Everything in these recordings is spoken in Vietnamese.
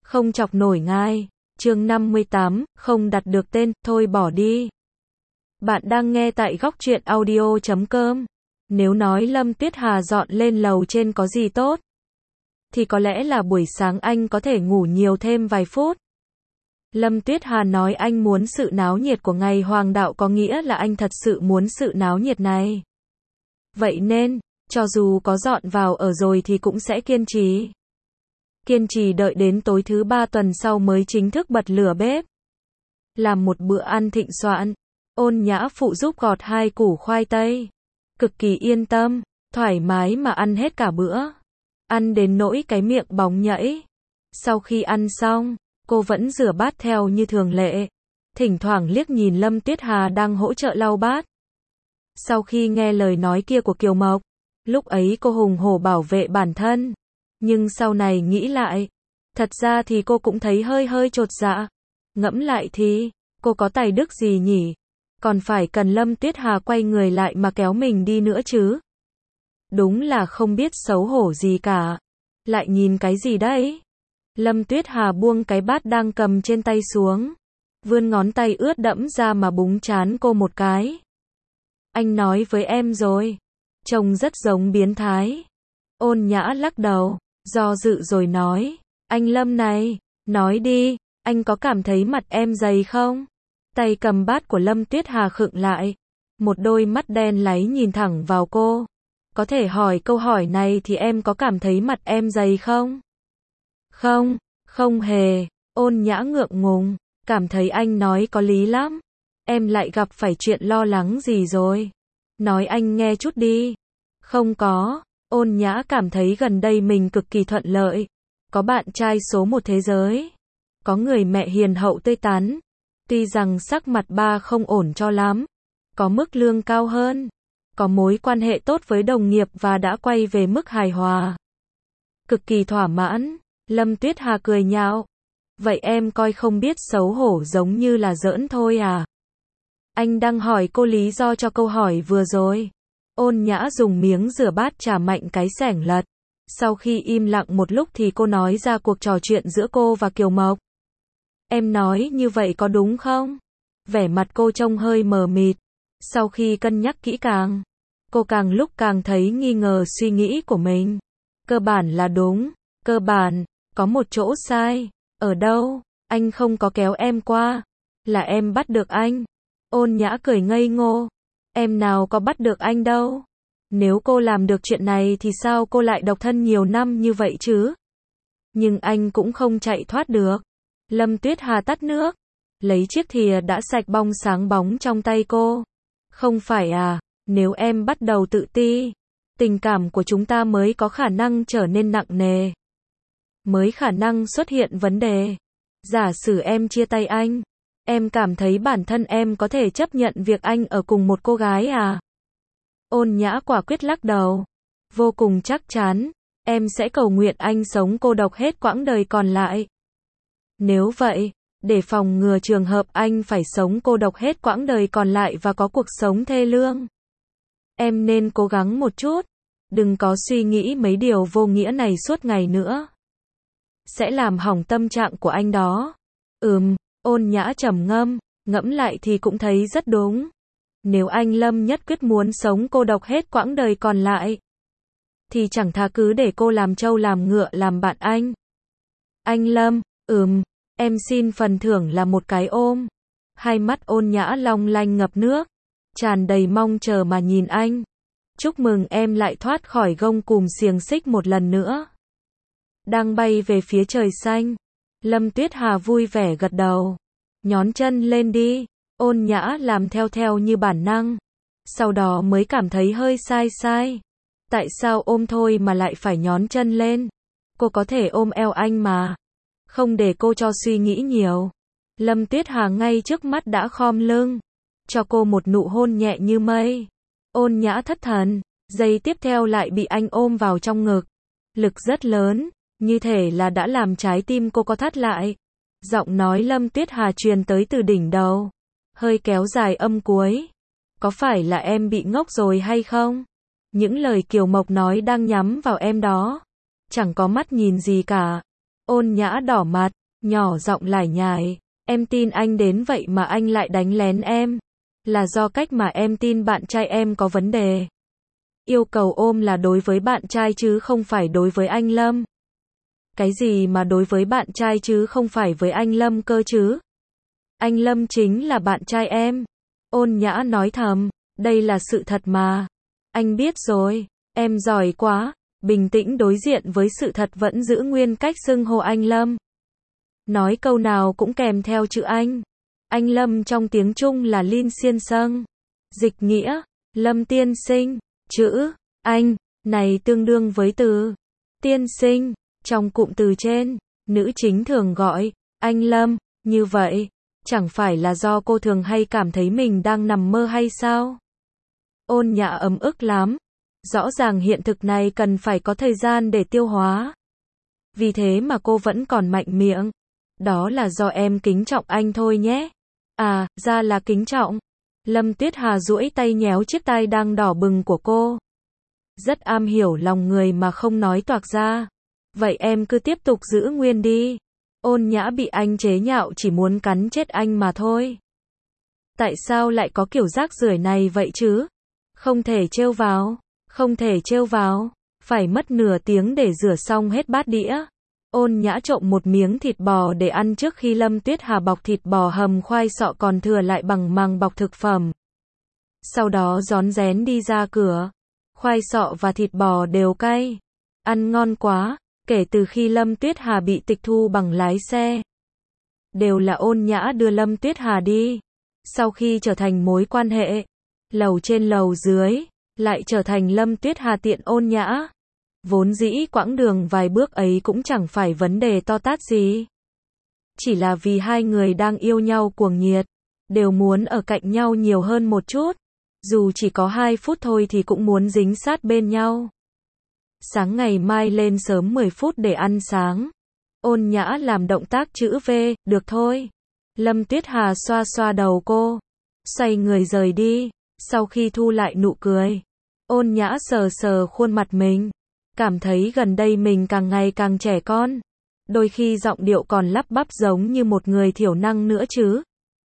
không chọc nổi ngài. Chương 58, không đặt được tên, thôi bỏ đi. Bạn đang nghe tại góc truyện audio.com. Nếu nói Lâm Tuyết Hà dọn lên lầu trên có gì tốt, thì có lẽ là buổi sáng anh có thể ngủ nhiều thêm vài phút. Lâm Tuyết Hà nói anh muốn sự náo nhiệt của ngày hoàng đạo có nghĩa là anh thật sự muốn sự náo nhiệt này. Vậy nên, cho dù có dọn vào ở rồi thì cũng sẽ kiên trì. Kiên trì đợi đến tối thứ 3 tuần sau mới chính thức bật lửa bếp. Làm một bữa ăn thịnh soạn. Ôn Nhã phụ giúp gọt 2 củ khoai tây. Cực kỳ yên tâm, thoải mái mà ăn hết cả bữa. Ăn đến nỗi cái miệng bóng nhẫy. Sau khi ăn xong, cô vẫn rửa bát theo như thường lệ. Thỉnh thoảng liếc nhìn Lâm Tuyết Hà đang hỗ trợ lau bát. Sau khi nghe lời nói kia của Kiều Mộc, lúc ấy cô hùng hổ bảo vệ bản thân. Nhưng sau này nghĩ lại, thật ra thì cô cũng thấy hơi chột dạ. Ngẫm lại thì, cô có tài đức gì nhỉ? Còn phải cần Lâm Tuyết Hà quay người lại mà kéo mình đi nữa chứ. Đúng là không biết xấu hổ gì cả. Lại nhìn cái gì đấy? Lâm Tuyết Hà buông cái bát đang cầm trên tay xuống. Vươn ngón tay ướt đẫm ra mà búng trán cô một cái. Anh nói với em rồi. Trông rất giống biến thái. Ôn Nhã lắc đầu, do dự rồi nói. Anh Lâm này, nói đi, anh có cảm thấy mặt em dày không? Tay cầm bát của Lâm Tuyết Hà khựng lại. Một đôi mắt đen láy nhìn thẳng vào cô. Có thể hỏi câu hỏi này thì em có cảm thấy mặt em dày không? Không, không hề. Ôn Nhã ngượng ngùng, cảm thấy anh nói có lý lắm. Em lại gặp phải chuyện lo lắng gì rồi? Nói anh nghe chút đi. Không có. Ôn Nhã cảm thấy gần đây mình cực kỳ thuận lợi. Có bạn trai số 1 thế giới. Có người mẹ hiền hậu tươi tắn. Tuy rằng sắc mặt ba không ổn cho lắm. Có mức lương cao hơn. Có mối quan hệ tốt với đồng nghiệp và đã quay về mức hài hòa. Cực kỳ thỏa mãn. Lâm Tuyết Hà cười nhạo. Vậy em coi không biết xấu hổ giống như là giỡn thôi à? Anh đang hỏi cô lý do cho câu hỏi vừa rồi. Ôn Nhã dùng miếng rửa bát chà mạnh cái xẻng lật. Sau khi im lặng một lúc thì cô nói ra cuộc trò chuyện giữa cô và Kiều Mộc. Em nói như vậy có đúng không? Vẻ mặt cô trông hơi mờ mịt. Sau khi cân nhắc kỹ càng, cô càng lúc càng thấy nghi ngờ suy nghĩ của mình. Cơ bản là đúng, cơ bản, có một chỗ sai. Ở đâu? Anh không có kéo em qua. Là em bắt được anh. Ôn Nhã cười ngây ngô. Em nào có bắt được anh đâu. Nếu cô làm được chuyện này thì sao cô lại độc thân nhiều năm như vậy chứ? Nhưng anh cũng không chạy thoát được. Lâm Tuyết Hà tắt nước. Lấy chiếc thìa đã sạch bong sáng bóng trong tay cô. Không phải à, nếu em bắt đầu tự ti, tình cảm của chúng ta mới có khả năng trở nên nặng nề. Mới khả năng xuất hiện vấn đề. Giả sử em chia tay anh, em cảm thấy bản thân em có thể chấp nhận việc anh ở cùng một cô gái à? Ôn Nhã quả quyết lắc đầu. Vô cùng chắc chắn, em sẽ cầu nguyện anh sống cô độc hết quãng đời còn lại. Nếu vậy, để phòng ngừa trường hợp anh phải sống cô độc hết quãng đời còn lại và có cuộc sống thê lương, em nên cố gắng một chút. Đừng có suy nghĩ mấy điều vô nghĩa này suốt ngày nữa. Sẽ làm hỏng tâm trạng của anh đó. Ôn Nhã trầm ngâm, ngẫm lại thì cũng thấy rất đúng. Nếu anh Lâm nhất quyết muốn sống cô độc hết quãng đời còn lại, thì chẳng thà cứ để cô làm trâu làm ngựa làm bạn anh. Anh Lâm, em xin phần thưởng là một cái ôm. Hai mắt Ôn Nhã long lanh ngập nước, tràn đầy mong chờ mà nhìn anh. Chúc mừng em lại thoát khỏi gông cùm xiềng xích một lần nữa. Đang bay về phía trời xanh. Lâm Tuyết Hà vui vẻ gật đầu. Nhón chân lên đi. Ôn Nhã làm theo như bản năng. Sau đó mới cảm thấy hơi sai. Tại sao ôm thôi mà lại phải nhón chân lên? Cô có thể ôm eo anh mà. Không để cô cho suy nghĩ nhiều. Lâm Tuyết Hà ngay trước mắt đã khom lưng. Cho cô một nụ hôn nhẹ như mây. Ôn Nhã thất thần. Giây tiếp theo lại bị anh ôm vào trong ngực. Lực rất lớn. Như thể là đã làm trái tim cô co thắt lại. Giọng nói Lâm Tuyết Hà truyền tới từ đỉnh đầu. Hơi kéo dài âm cuối. Có phải là em bị ngốc rồi hay không? Những lời Kiều Mộc nói đang nhắm vào em đó. Chẳng có mắt nhìn gì cả. Ôn Nhã đỏ mặt, nhỏ giọng lải nhải, em tin anh đến vậy mà anh lại đánh lén em. Là do cách mà em tin bạn trai em có vấn đề. Yêu cầu ôm là đối với bạn trai chứ không phải đối với anh Lâm. Cái gì mà đối với bạn trai chứ không phải với anh Lâm cơ chứ? Anh Lâm chính là bạn trai em. Ôn Nhã nói thầm, đây là sự thật mà. Anh biết rồi, em giỏi quá. Bình tĩnh đối diện với sự thật vẫn giữ nguyên cách xưng hô anh Lâm. Nói câu nào cũng kèm theo chữ anh. Anh Lâm trong tiếng Trung là Linh Xiên Sâng. Dịch nghĩa, Lâm tiên sinh. Chữ anh này tương đương với từ tiên sinh. Trong cụm từ trên, nữ chính thường gọi anh Lâm. Như vậy, chẳng phải là do cô thường hay cảm thấy mình đang nằm mơ hay sao? Ôn Nhã ấm ức lắm. Rõ ràng hiện thực này cần phải có thời gian để tiêu hóa. Vì thế mà cô vẫn còn mạnh miệng. Đó là do em kính trọng anh thôi nhé. À, ra là kính trọng. Lâm Tuyết Hà duỗi tay nhéo chiếc tai đang đỏ bừng của cô. Rất am hiểu lòng người mà không nói toạc ra. Vậy em cứ tiếp tục giữ nguyên đi. Ôn Nhã bị anh chế nhạo chỉ muốn cắn chết anh mà thôi. Tại sao lại có kiểu rác rưởi này vậy chứ? Không thể trêu vào. Không thể trêu vào. Phải mất nửa tiếng để rửa xong hết bát đĩa. Ôn Nhã trộm một miếng thịt bò để ăn trước khi Lâm Tuyết Hà bọc thịt bò hầm khoai sọ còn thừa lại bằng màng bọc thực phẩm. Sau đó rón rén đi ra cửa. Khoai sọ và thịt bò đều cay. Ăn ngon quá. Kể từ khi Lâm Tuyết Hà bị tịch thu bằng lái xe, đều là Ôn Nhã đưa Lâm Tuyết Hà đi. Sau khi trở thành mối quan hệ, lầu trên lầu dưới, lại trở thành Lâm Tuyết Hà tiện Ôn Nhã. Vốn dĩ quãng đường vài bước ấy cũng chẳng phải vấn đề to tát gì. Chỉ là vì hai người đang yêu nhau cuồng nhiệt, đều muốn ở cạnh nhau nhiều hơn một chút. Dù chỉ có 2 phút thôi thì cũng muốn dính sát bên nhau. Sáng ngày mai lên sớm 10 phút để ăn sáng. Ôn Nhã làm động tác chữ V, được thôi. Lâm Tuyết Hà xoa xoa đầu cô, xoay người rời đi. Sau khi thu lại nụ cười, Ôn Nhã sờ sờ khuôn mặt mình. Cảm thấy gần đây mình càng ngày càng trẻ con. Đôi khi giọng điệu còn lắp bắp giống như một người thiểu năng nữa chứ.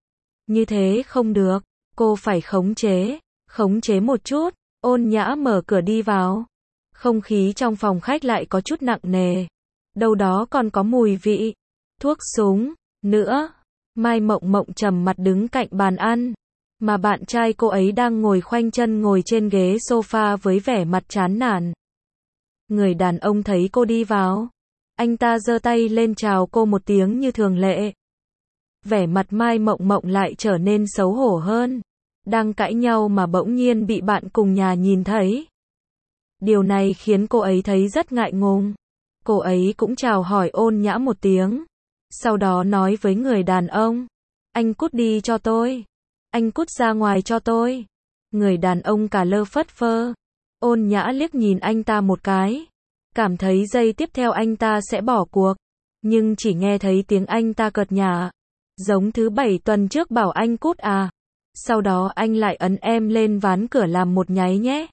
Như thế không được, cô phải khống chế một chút. Ôn Nhã mở cửa đi vào. Không khí trong phòng khách lại có chút nặng nề. Đâu đó còn có mùi vị thuốc súng nữa. Mai Mộng Mộng trầm mặt đứng cạnh bàn ăn, mà bạn trai cô ấy đang ngồi khoanh chân ngồi trên ghế sofa với vẻ mặt chán nản. Người đàn ông thấy cô đi vào, anh ta giơ tay lên chào cô một tiếng như thường lệ. Vẻ mặt Mai Mộng Mộng lại trở nên xấu hổ hơn. Đang cãi nhau mà bỗng nhiên bị bạn cùng nhà nhìn thấy. Điều này khiến cô ấy thấy rất ngại ngùng. Cô ấy cũng chào hỏi Ôn Nhã một tiếng. Sau đó nói với người đàn ông, anh cút đi cho tôi. Anh cút ra ngoài cho tôi. Người đàn ông cả lơ phất phơ. Ôn Nhã liếc nhìn anh ta một cái. Cảm thấy giây tiếp theo anh ta sẽ bỏ cuộc. Nhưng chỉ nghe thấy tiếng anh ta cợt nhả. Giống thứ 7 tuần trước bảo anh cút à. Sau đó anh lại ấn em lên ván cửa làm một nháy nhé.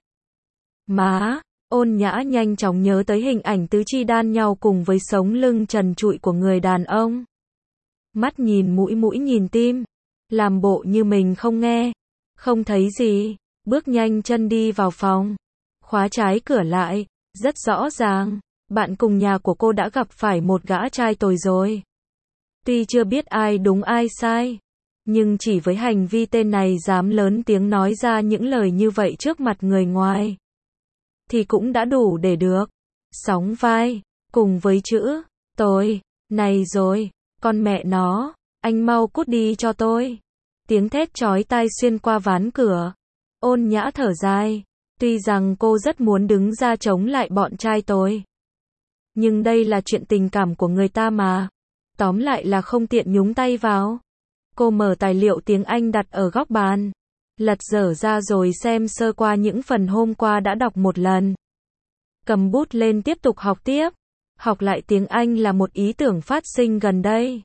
Má, Ôn Nhã nhanh chóng nhớ tới hình ảnh tứ chi đan nhau cùng với sống lưng trần trụi của người đàn ông. Mắt nhìn mũi mũi nhìn tim. Làm bộ như mình không nghe. Không thấy gì. Bước nhanh chân đi vào phòng. Khóa trái cửa lại. Rất rõ ràng. Bạn cùng nhà của cô đã gặp phải một gã trai tồi rồi. Tuy chưa biết ai đúng ai sai. Nhưng chỉ với hành vi tên này dám lớn tiếng nói ra những lời như vậy trước mặt người ngoài. Thì cũng đã đủ để được sóng vai, cùng với chữ tôi, này rồi, con mẹ nó, anh mau cút đi cho tôi. Tiếng thét chói tai xuyên qua ván cửa. Ôn Nhã thở dài, tuy rằng cô rất muốn đứng ra chống lại bọn trai tôi. Nhưng đây là chuyện tình cảm của người ta mà. Tóm lại là không tiện nhúng tay vào. Cô mở tài liệu tiếng Anh đặt ở góc bàn. Lật dở ra rồi xem sơ qua những phần hôm qua đã đọc một lần. Cầm bút lên tiếp tục học tiếp. Học lại tiếng Anh là một ý tưởng phát sinh gần đây.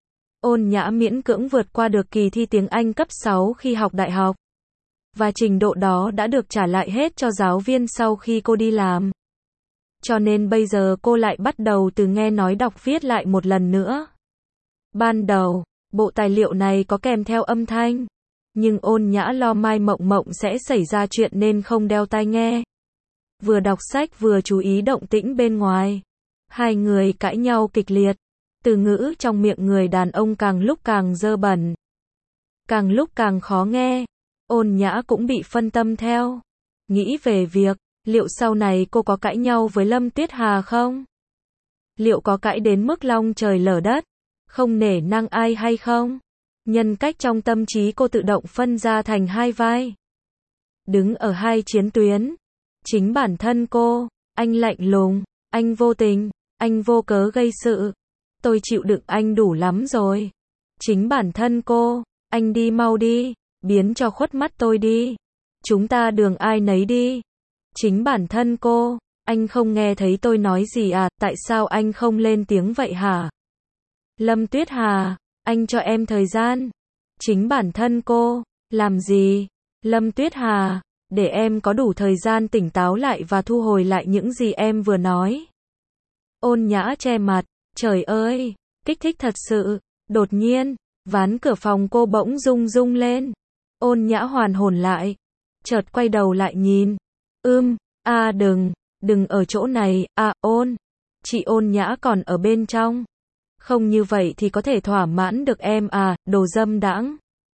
Ôn Nhã miễn cưỡng vượt qua được kỳ thi tiếng Anh cấp 6 khi học đại học. Và trình độ đó đã được trả lại hết cho giáo viên sau khi cô đi làm. Cho nên bây giờ cô lại bắt đầu từ nghe nói đọc viết lại một lần nữa. Ban đầu, bộ tài liệu này có kèm theo âm thanh. Nhưng Ôn Nhã lo Mai Mộng Mộng sẽ xảy ra chuyện nên không đeo tai nghe. Vừa đọc sách vừa chú ý động tĩnh bên ngoài. Hai người cãi nhau kịch liệt. Từ ngữ trong miệng người đàn ông càng lúc càng dơ bẩn. Càng lúc càng khó nghe. Ôn Nhã cũng bị phân tâm theo. Nghĩ về việc, liệu sau này cô có cãi nhau với Lâm Tuyết Hà không? Liệu có cãi đến mức long trời lở đất, không nể nang ai hay không? Nhân cách trong tâm trí cô tự động phân ra thành hai vai. Đứng ở hai chiến tuyến. Chính bản thân cô, anh lạnh lùng, anh vô tình, anh vô cớ gây sự. Tôi chịu đựng anh đủ lắm rồi. Chính bản thân cô, anh đi mau đi, biến cho khuất mắt tôi đi. Chúng ta đường ai nấy đi. Chính bản thân cô, anh không nghe thấy tôi nói gì à, tại sao anh không lên tiếng vậy hả? Lâm Tuyết Hà, anh cho em thời gian. Chính bản thân cô, làm gì? Lâm Tuyết Hà, để em có đủ thời gian tỉnh táo lại và thu hồi lại những gì em vừa nói. Ôn Nhã che mặt, trời ơi, kích thích thật sự. Đột nhiên, ván cửa phòng cô bỗng rung rung lên. Ôn Nhã hoàn hồn lại, chợt quay đầu lại nhìn. Đừng ở chỗ này, chị Ôn Nhã còn ở bên trong. Không như vậy thì có thể thỏa mãn được em à, đồ dâm đãng.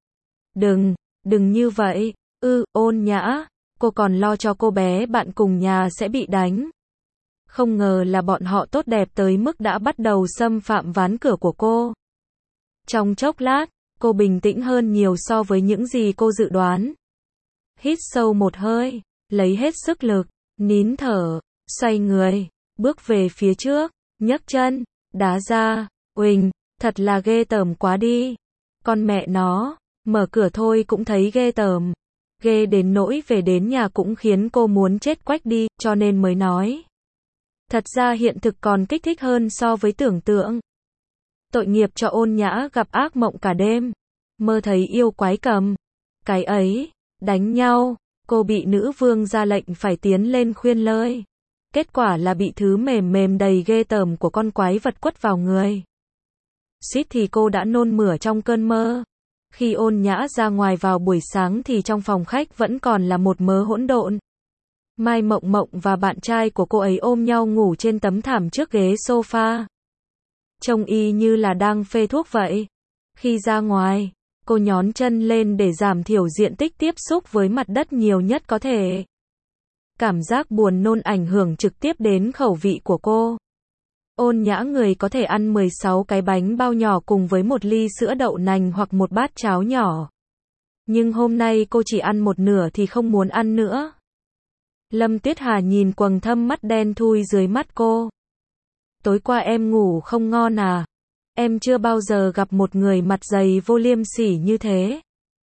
Đừng như vậy, Ôn Nhã, cô còn lo cho cô bé bạn cùng nhà sẽ bị đánh. Không ngờ là bọn họ tốt đẹp tới mức đã bắt đầu xâm phạm ván cửa của cô. Trong chốc lát, cô bình tĩnh hơn nhiều so với những gì cô dự đoán. Hít sâu một hơi, lấy hết sức lực, nín thở, xoay người, bước về phía trước, nhấc chân, đá ra, uỳnh, thật là ghê tởm quá đi. Con mẹ nó, mở cửa thôi cũng thấy ghê tởm. Ghê đến nỗi về đến nhà cũng khiến cô muốn chết quách đi, cho nên mới nói. Thật ra hiện thực còn kích thích hơn so với tưởng tượng. Tội nghiệp cho Ôn Nhã gặp ác mộng cả đêm. Mơ thấy yêu quái cầm. Cái ấy, đánh nhau. Cô bị nữ vương ra lệnh phải tiến lên khuyên lơi. Kết quả là bị thứ mềm mềm đầy ghê tởm của con quái vật quất vào người. Suýt thì cô đã nôn mửa trong cơn mơ. Khi Ôn Nhã ra ngoài vào buổi sáng thì trong phòng khách vẫn còn là một mớ hỗn độn. Mai Mộng Mộng và bạn trai của cô ấy ôm nhau ngủ trên tấm thảm trước ghế sofa. Trông y như là đang phê thuốc vậy. Khi ra ngoài, cô nhón chân lên để giảm thiểu diện tích tiếp xúc với mặt đất nhiều nhất có thể. Cảm giác buồn nôn ảnh hưởng trực tiếp đến khẩu vị của cô. Ôn Nhã người có thể ăn 16 cái bánh bao nhỏ cùng với một ly sữa đậu nành hoặc một bát cháo nhỏ. Nhưng hôm nay cô chỉ ăn một nửa thì không muốn ăn nữa. Lâm Tuyết Hà nhìn quầng thâm mắt đen thui dưới mắt cô. Tối qua em ngủ không ngon à? Em chưa bao giờ gặp một người mặt dày vô liêm sỉ như thế.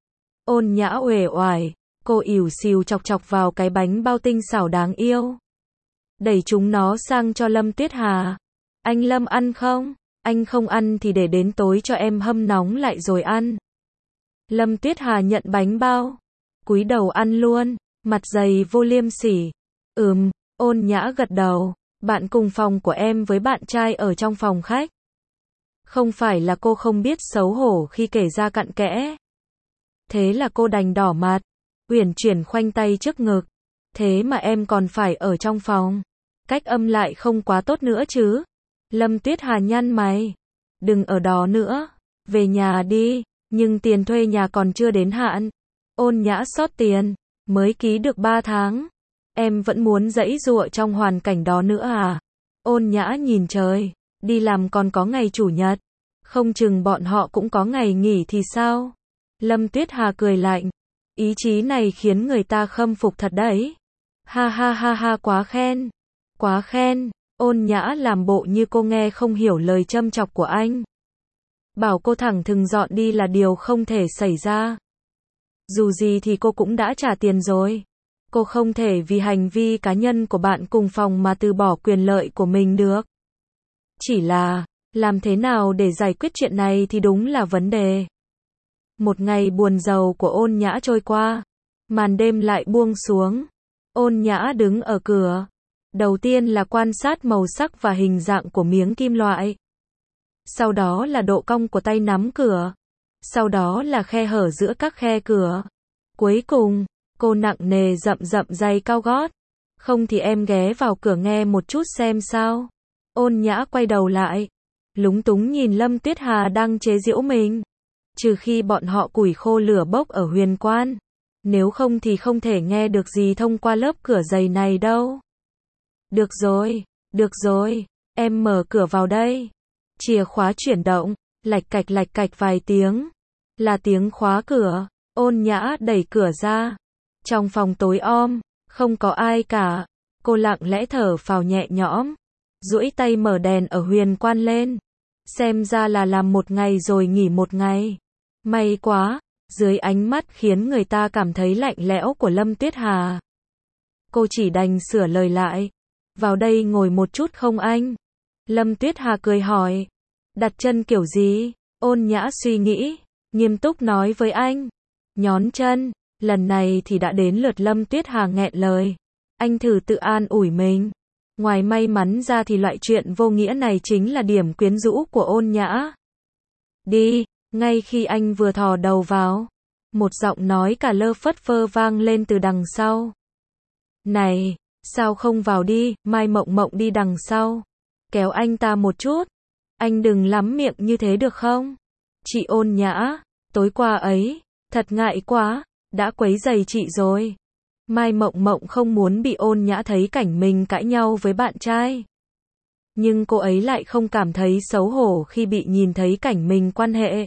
Ôn Nhã uể oải, cô ỉu xìu chọc chọc vào cái bánh bao tinh xảo đáng yêu. Đẩy chúng nó sang cho Lâm Tuyết Hà. Anh Lâm ăn không? Anh không ăn thì để đến tối cho em hâm nóng lại rồi ăn. Lâm Tuyết Hà nhận bánh bao, cúi đầu ăn luôn, mặt dày vô liêm sỉ. Ôn Nhã gật đầu, bạn cùng phòng của em với bạn trai ở trong phòng khách. Không phải là cô không biết xấu hổ khi kể ra cặn kẽ. Thế là cô đành đỏ mặt, uyển chuyển khoanh tay trước ngực. Thế mà em còn phải ở trong phòng. Cách âm lại không quá tốt nữa chứ. Lâm Tuyết Hà nhăn mày. Đừng ở đó nữa. Về nhà đi. Nhưng tiền thuê nhà còn chưa đến hạn. Ôn Nhã sót tiền. Mới ký được 3 tháng. Em vẫn muốn giãy giụa trong hoàn cảnh đó nữa à? Ôn Nhã nhìn trời. Đi làm còn có ngày chủ nhật. Không chừng bọn họ cũng có ngày nghỉ thì sao? Lâm Tuyết Hà cười lạnh. Ý chí này khiến người ta khâm phục thật đấy. Ha ha ha ha, quá khen. Quá khen. Ôn Nhã làm bộ như cô nghe không hiểu lời châm chọc của anh. Bảo cô thẳng thừng dọn đi là điều không thể xảy ra. Dù gì thì cô cũng đã trả tiền rồi. Cô không thể vì hành vi cá nhân của bạn cùng phòng mà từ bỏ quyền lợi của mình được. Chỉ là, làm thế nào để giải quyết chuyện này thì đúng là vấn đề. Một ngày buồn rầu của Ôn Nhã trôi qua. Màn đêm lại buông xuống. Ôn Nhã đứng ở cửa. Đầu tiên là quan sát màu sắc và hình dạng của miếng kim loại. Sau đó là độ cong của tay nắm cửa. Sau đó là khe hở giữa các khe cửa. Cuối cùng, cô nặng nề dậm dậm giày cao gót. Không thì em ghé vào cửa nghe một chút xem sao. Ôn Nhã quay đầu lại, lúng túng nhìn Lâm Tuyết Hà đang chế giễu mình. Trừ khi bọn họ củi khô lửa bốc ở Huyền Quan. Nếu không thì không thể nghe được gì thông qua lớp cửa dày này đâu. Được rồi, em mở cửa vào đây. Chìa khóa chuyển động, lạch cạch vài tiếng. Là tiếng khóa cửa. Ôn Nhã đẩy cửa ra. Trong phòng tối om, không có ai cả. Cô lặng lẽ thở phào nhẹ nhõm. Duỗi tay mở đèn ở Huyền Quan lên. Xem ra là làm một ngày rồi nghỉ một ngày. May quá, dưới ánh mắt khiến người ta cảm thấy lạnh lẽo của Lâm Tuyết Hà. Cô chỉ đành sửa lời lại. Vào đây ngồi một chút không anh? Lâm Tuyết Hà cười hỏi. Đặt chân kiểu gì? Ôn Nhã suy nghĩ, nghiêm túc nói với anh. Nhón chân. Lần này thì đã đến lượt Lâm Tuyết Hà nghẹn lời. Anh thử tự an ủi mình. Ngoài may mắn ra thì loại chuyện vô nghĩa này chính là điểm quyến rũ của Ôn Nhã. Đi, ngay khi anh vừa thò đầu vào, một giọng nói cả lơ phất phơ vang lên từ đằng sau. Này, sao không vào đi, Mai Mộng Mộng đi đằng sau. Kéo anh ta một chút. Anh đừng lắm miệng như thế được không? Chị Ôn Nhã, tối qua ấy, thật ngại quá, đã quấy rầy chị rồi. Mai Mộng Mộng không muốn bị Ôn Nhã thấy cảnh mình cãi nhau với bạn trai. Nhưng cô ấy lại không cảm thấy xấu hổ khi bị nhìn thấy cảnh mình quan hệ.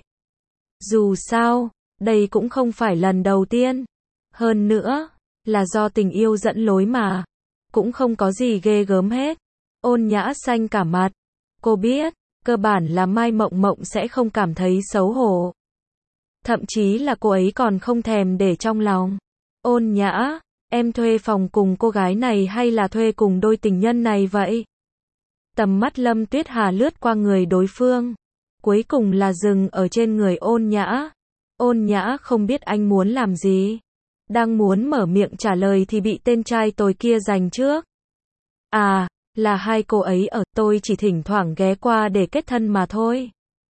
Dù sao, đây cũng không phải lần đầu tiên. Hơn nữa, là do tình yêu dẫn lối mà. Cũng không có gì ghê gớm hết. Ôn Nhã xanh cả mặt. Cô biết, cơ bản là Mai Mộng Mộng sẽ không cảm thấy xấu hổ. Thậm chí là cô ấy còn không thèm để trong lòng. Ôn Nhã, em thuê phòng cùng cô gái này hay là thuê cùng đôi tình nhân này vậy? Tầm mắt Lâm Tuyết Hà lướt qua người đối phương. Cuối cùng là dừng ở trên người Ôn Nhã. Ôn Nhã không biết anh muốn làm gì. Đang muốn mở miệng trả lời thì bị tên trai tồi kia giành trước. À, là hai cô ấy ở, tôi chỉ thỉnh thoảng ghé qua để kết thân mà thôi.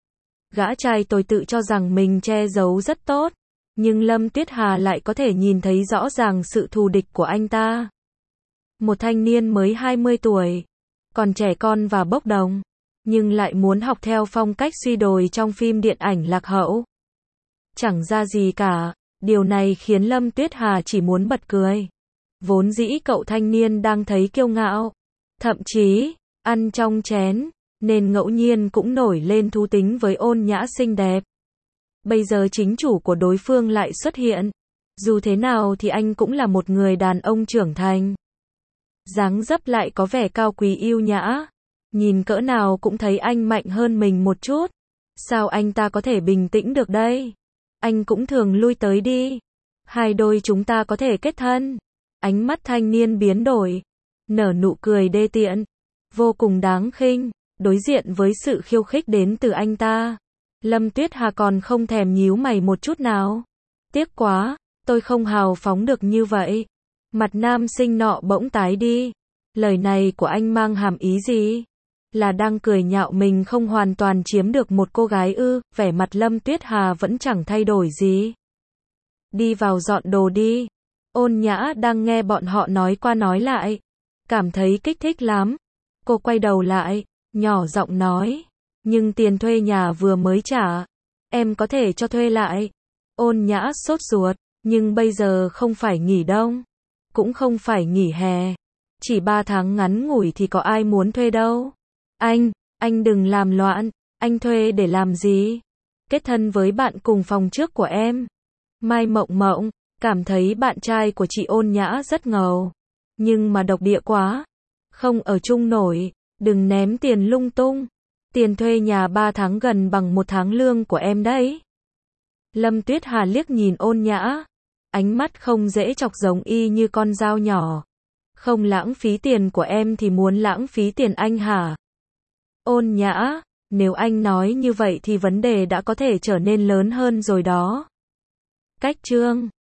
Gã trai tồi tự cho rằng mình che giấu rất tốt. Nhưng Lâm Tuyết Hà lại có thể nhìn thấy rõ ràng sự thù địch của anh ta. Một thanh niên mới 20 tuổi. Còn trẻ con và bốc đồng. Nhưng lại muốn học theo phong cách suy đồi trong phim điện ảnh lạc hậu. Chẳng ra gì cả. Điều này khiến Lâm Tuyết Hà chỉ muốn bật cười. Vốn dĩ cậu thanh niên đang thấy kiêu ngạo. Thậm chí, ăn trong chén. Nên ngẫu nhiên cũng nổi lên thú tính với Ôn Nhã xinh đẹp. Bây giờ chính chủ của đối phương lại xuất hiện. Dù thế nào thì anh cũng là một người đàn ông trưởng thành. Dáng dấp lại có vẻ cao quý yêu nhã. Nhìn cỡ nào cũng thấy anh mạnh hơn mình một chút. Sao anh ta có thể bình tĩnh được đây? Anh cũng thường lui tới đi. Hai đôi chúng ta có thể kết thân. Ánh mắt thanh niên biến đổi. Nở nụ cười đê tiện. Vô cùng đáng khinh. Đối diện với sự khiêu khích đến từ anh ta. Lâm Tuyết Hà còn không thèm nhíu mày một chút nào. Tiếc quá, tôi không hào phóng được như vậy. Mặt nam sinh nọ bỗng tái đi. Lời này của anh mang hàm ý gì? Là đang cười nhạo mình không hoàn toàn chiếm được một cô gái ư? Vẻ mặt Lâm Tuyết Hà vẫn chẳng thay đổi gì. Đi vào dọn đồ đi. Ôn Nhã đang nghe bọn họ nói qua nói lại. Cảm thấy kích thích lắm. Cô quay đầu lại, nhỏ giọng nói. Nhưng tiền thuê nhà vừa mới trả. Em có thể cho thuê lại. Ôn Nhã sốt ruột. Nhưng bây giờ không phải nghỉ đông. Cũng không phải nghỉ hè. Chỉ 3 tháng ngắn ngủi thì có ai muốn thuê đâu. Anh đừng làm loạn. Anh thuê để làm gì? Kết thân với bạn cùng phòng trước của em. Mai Mộng Mộng cảm thấy bạn trai của chị Ôn Nhã rất ngầu. Nhưng mà độc địa quá. Không ở chung nổi. Đừng ném tiền lung tung. Tiền thuê nhà 3 tháng gần bằng 1 tháng lương của em đấy. Lâm Tuyết Hà liếc nhìn Ôn Nhã. Ánh mắt không dễ chọc giống y như con dao nhỏ. Không lãng phí tiền của em thì muốn lãng phí tiền anh hả? Ôn Nhã, nếu anh nói như vậy thì vấn đề đã có thể trở nên lớn hơn rồi đó. Cách chương